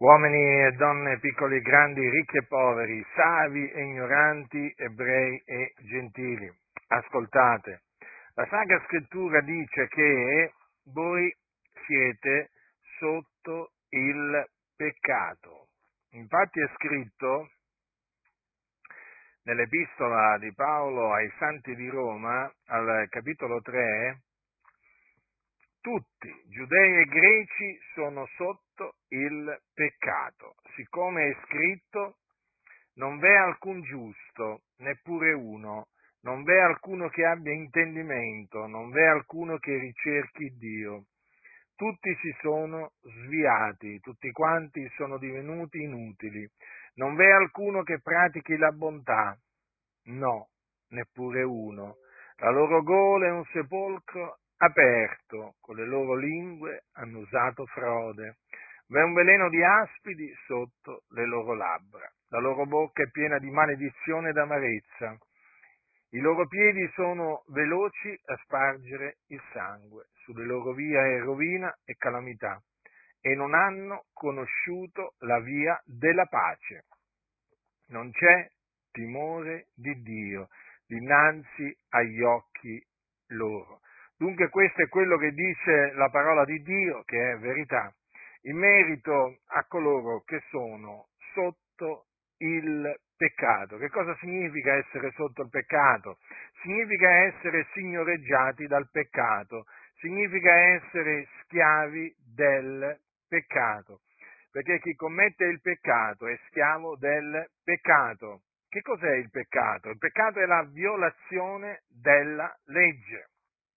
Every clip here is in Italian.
uomini e donne, piccoli e grandi, ricchi e poveri, savi e ignoranti, ebrei e gentili. Ascoltate, la Sacra Scrittura dice che voi siete sotto il peccato. Infatti è scritto nell'Epistola di Paolo ai Santi di Roma, al capitolo 3, tutti, giudei e greci, sono sotto il peccato. Siccome è scritto, non v'è alcun giusto, neppure uno, non v'è alcuno che abbia intendimento, non v'è alcuno che ricerchi Dio. Tutti si sono sviati, tutti quanti sono divenuti inutili. Non v'è alcuno che pratichi la bontà, no, neppure uno. La loro gola è un sepolcro aperto, con le loro lingue hanno usato frode. V'è un veleno di aspidi sotto le loro labbra. La loro bocca è piena di maledizione ed amarezza. I loro piedi sono veloci a spargere il sangue. Sulle loro vie è rovina e calamità. E non hanno conosciuto la via della pace. Non c'è timore di Dio dinanzi agli occhi loro. Dunque questo è quello che dice la parola di Dio, che è verità, in merito a coloro che sono sotto il peccato. Che cosa significa essere sotto il peccato? Significa essere signoreggiati dal peccato, significa essere schiavi del peccato. Perché chi commette il peccato è schiavo del peccato. Che cos'è il peccato? Il peccato è la violazione della legge.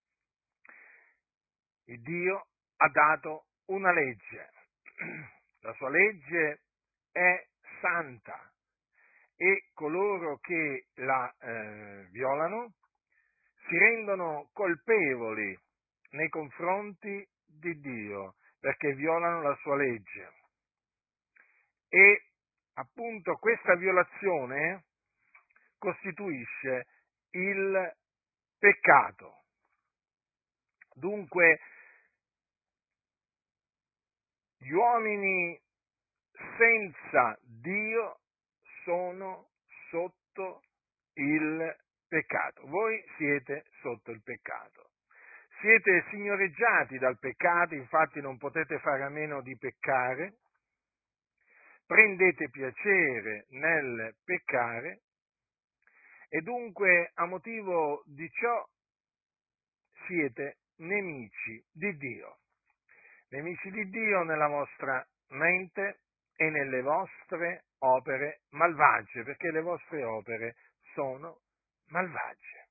Il Dio ha dato una legge. La sua legge è santa e coloro che la violano si rendono colpevoli nei confronti di Dio perché violano la sua legge. E appunto questa violazione costituisce il peccato. Dunque, gli uomini senza Dio sono sotto il peccato. Voi siete sotto il peccato. Siete signoreggiati dal peccato, infatti non potete fare a meno di peccare. Prendete piacere nel peccare e dunque a motivo di ciò siete nemici di Dio. Nemici di Dio nella vostra mente e nelle vostre opere malvagie, perché le vostre opere sono malvagie.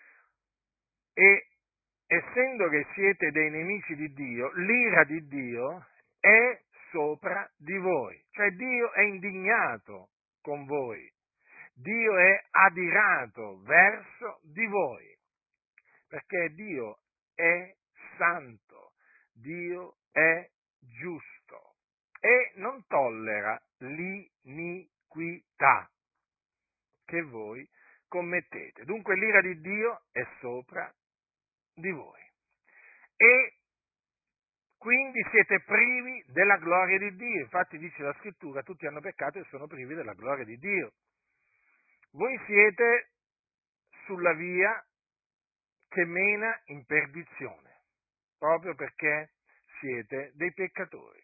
E essendo che siete dei nemici di Dio, l'ira di Dio è sopra di voi, cioè Dio è indignato con voi, Dio è adirato verso di voi, perché Dio è santo, Dio è giusto e non tollera l'iniquità che voi commettete. Dunque l'ira di Dio è sopra di voi e quindi siete privi della gloria di Dio. Infatti dice la Scrittura, tutti hanno peccato e sono privi della gloria di Dio. Voi siete sulla via che mena in perdizione, proprio perché siete dei peccatori.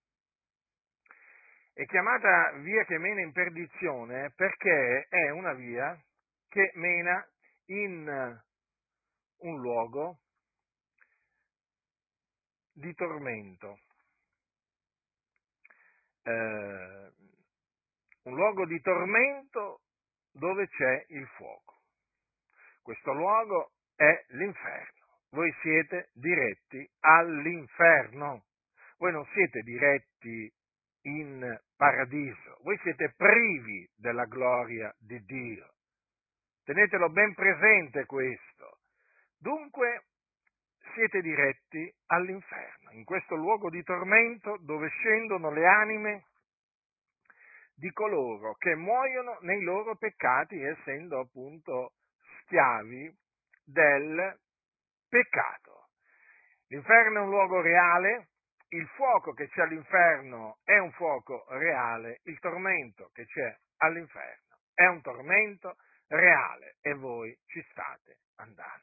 È chiamata via che mena in perdizione perché è una via che mena in un luogo di tormento, un luogo di tormento dove c'è il fuoco. Questo luogo è l'inferno. Voi siete diretti all'inferno. Voi non siete diretti in paradiso. Voi siete privi della gloria di Dio. Tenetelo ben presente questo. Dunque siete diretti all'inferno, in questo luogo di tormento dove scendono le anime di coloro che muoiono nei loro peccati, essendo appunto schiavi del peccato. L'inferno è un luogo reale, il fuoco che c'è all'inferno è un fuoco reale, il tormento che c'è all'inferno è un tormento reale e voi ci state andando.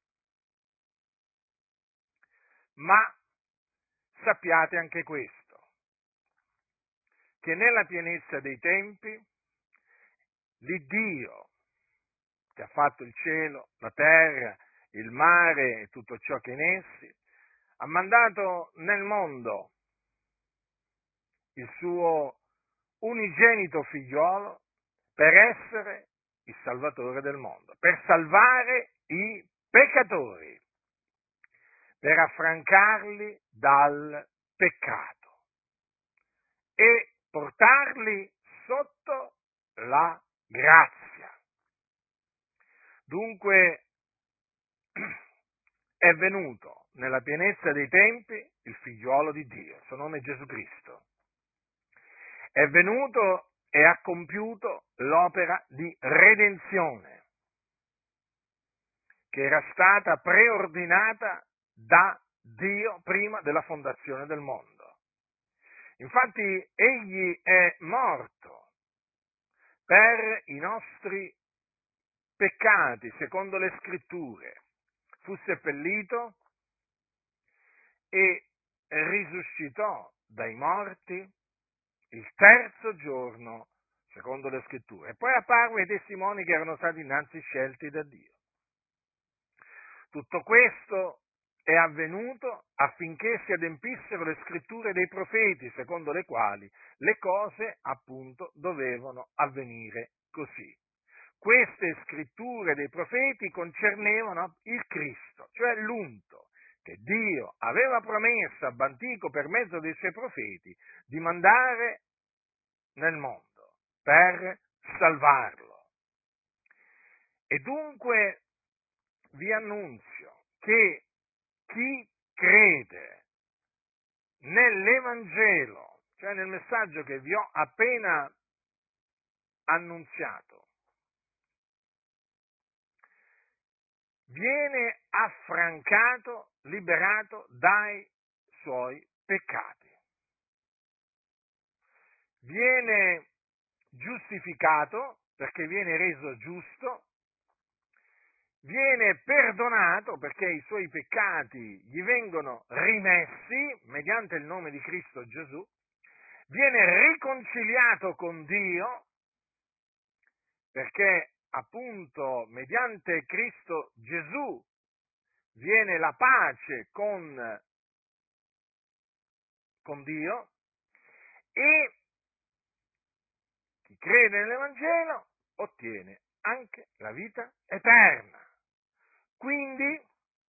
Ma sappiate anche questo, che nella pienezza dei tempi l'Iddio che ha fatto il cielo, la terra, il mare e tutto ciò che in essi, ha mandato nel mondo il suo unigenito figliolo per essere il Salvatore del mondo, per salvare i peccatori, per affrancarli dal peccato e portarli sotto la grazia. Dunque è venuto nella pienezza dei tempi il figliuolo di Dio, il suo nome è Gesù Cristo. È venuto e ha compiuto l'opera di redenzione che era stata preordinata da Dio prima della fondazione del mondo. Infatti egli è morto per i nostri peccati, secondo le scritture, fu seppellito e risuscitò dai morti il terzo giorno, secondo le scritture, e poi apparve ai testimoni che erano stati innanzi scelti da Dio. Tutto questo è avvenuto affinché si adempissero le scritture dei profeti, secondo le quali le cose appunto dovevano avvenire così. Queste scritture dei profeti concernevano il Cristo, cioè l'unto che Dio aveva promesso ab antico per mezzo dei suoi profeti di mandare nel mondo per salvarlo. E dunque vi annunzio che chi crede nell'Evangelo, cioè nel messaggio che vi ho appena annunziato, viene affrancato, liberato dai suoi peccati. Viene giustificato perché viene reso giusto, viene perdonato perché i suoi peccati gli vengono rimessi mediante il nome di Cristo Gesù, viene riconciliato con Dio perché appunto mediante Cristo Gesù viene la pace con Dio e chi crede nell'Evangelo ottiene anche la vita eterna. Quindi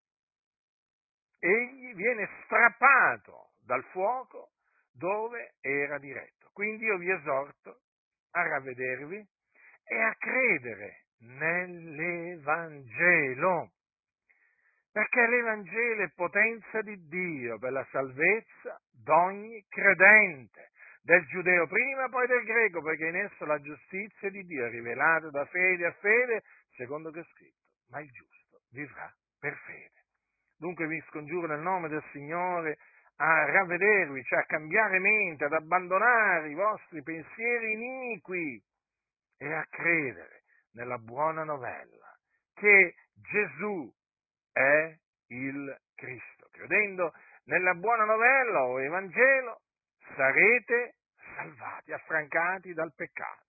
egli viene strappato dal fuoco dove era diretto. Quindi io vi esorto a ravvedervi e a credere nell'Evangelo, perché l'Evangelo è potenza di Dio per la salvezza d'ogni credente, del giudeo prima, poi del greco, perché in esso la giustizia di Dio è rivelata da fede a fede, secondo che è scritto, ma il giusto vivrà per fede. Dunque vi scongiuro nel nome del Signore a ravvedervi, cioè a cambiare mente, ad abbandonare i vostri pensieri iniqui e a credere nella buona novella che Gesù è il Cristo. Credendo nella buona novella o Evangelo sarete salvati, affrancati dal peccato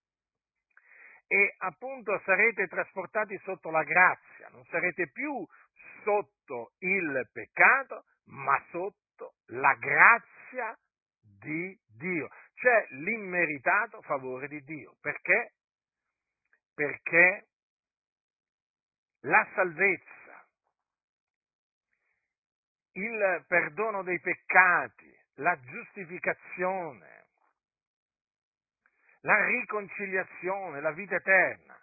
e appunto sarete trasportati sotto la grazia, non sarete più sotto il peccato, ma sotto la grazia di Dio, cioè l'immeritato favore di Dio. Perché? Perché la salvezza, il perdono dei peccati, la giustificazione, la riconciliazione, la vita eterna,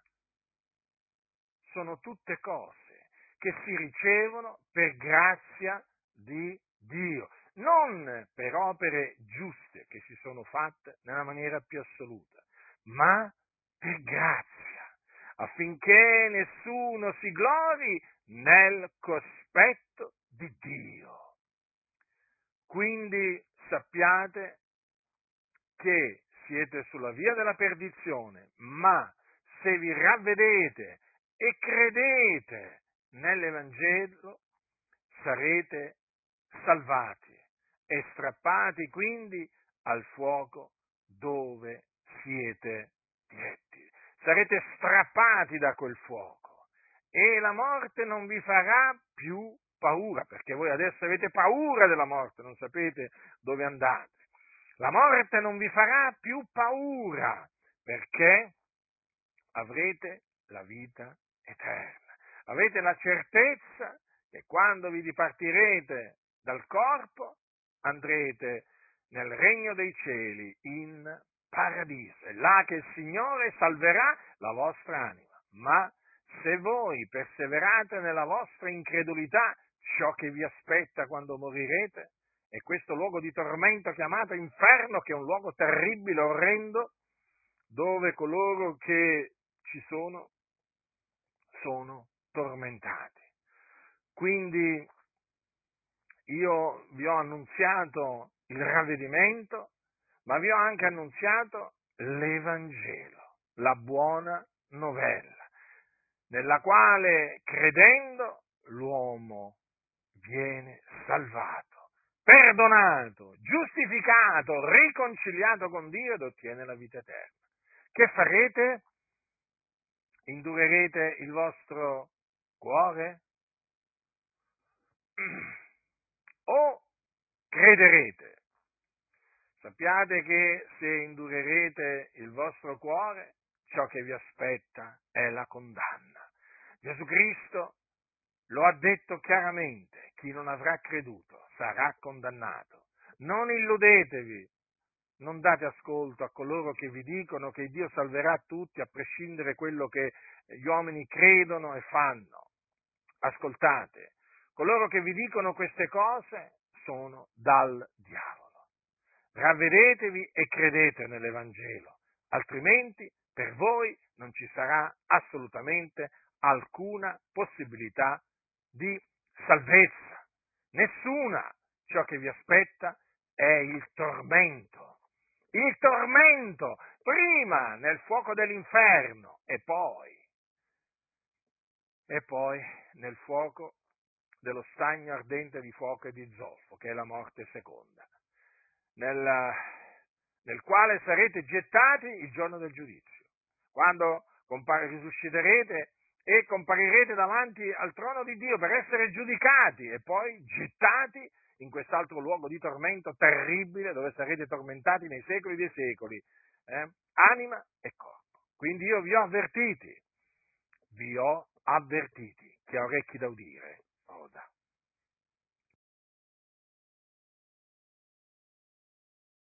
sono tutte cose che si ricevono per grazia di Dio, non per opere giuste che si sono fatte nella maniera più assoluta, ma per grazia, affinché nessuno si glori nel cospetto di Dio. Quindi sappiate che siete sulla via della perdizione, ma se vi ravvedete e credete nell'Evangelo, sarete salvati e strappati quindi al fuoco dove siete diretti. Sarete strappati da quel fuoco e la morte non vi farà più paura, perché voi adesso avete paura della morte, non sapete dove andate. La morte non vi farà più paura, perché avrete la vita eterna. Avete la certezza che quando vi dipartirete dal corpo andrete nel regno dei cieli in paradiso. È là che il Signore salverà la vostra anima. Ma se voi perseverate nella vostra incredulità, ciò che vi aspetta quando morirete è questo luogo di tormento chiamato inferno, che è un luogo terribile, orrendo, dove coloro che ci sono tormentati. Quindi io vi ho annunziato il ravvedimento, ma vi ho anche annunziato l'Evangelo, la buona novella, nella quale credendo l'uomo viene salvato, perdonato, giustificato, riconciliato con Dio ed ottiene la vita eterna. Che farete? Indurerete il vostro cuore? O crederete? Sappiate che se indurerete il vostro cuore, ciò che vi aspetta è la condanna. Gesù Cristo lo ha detto chiaramente: chi non avrà creduto sarà condannato. Non illudetevi, non date ascolto a coloro che vi dicono che Dio salverà tutti a prescindere da quello che gli uomini credono e fanno. Ascoltate, coloro che vi dicono queste cose sono dal diavolo. Ravvedetevi e credete nell'Evangelo, altrimenti per voi non ci sarà assolutamente alcuna possibilità di salvezza, nessuna. Ciò che vi aspetta è il tormento, prima nel fuoco dell'inferno e poi nel fuoco dello stagno ardente di fuoco e di zolfo, che è la morte seconda, nel quale sarete gettati il giorno del giudizio, quando risusciterete e comparirete davanti al trono di Dio per essere giudicati e poi gettati in quest'altro luogo di tormento terribile, dove sarete tormentati nei secoli dei secoli, anima e corpo. Quindi io vi ho avvertiti, chi ha orecchi da udire oda.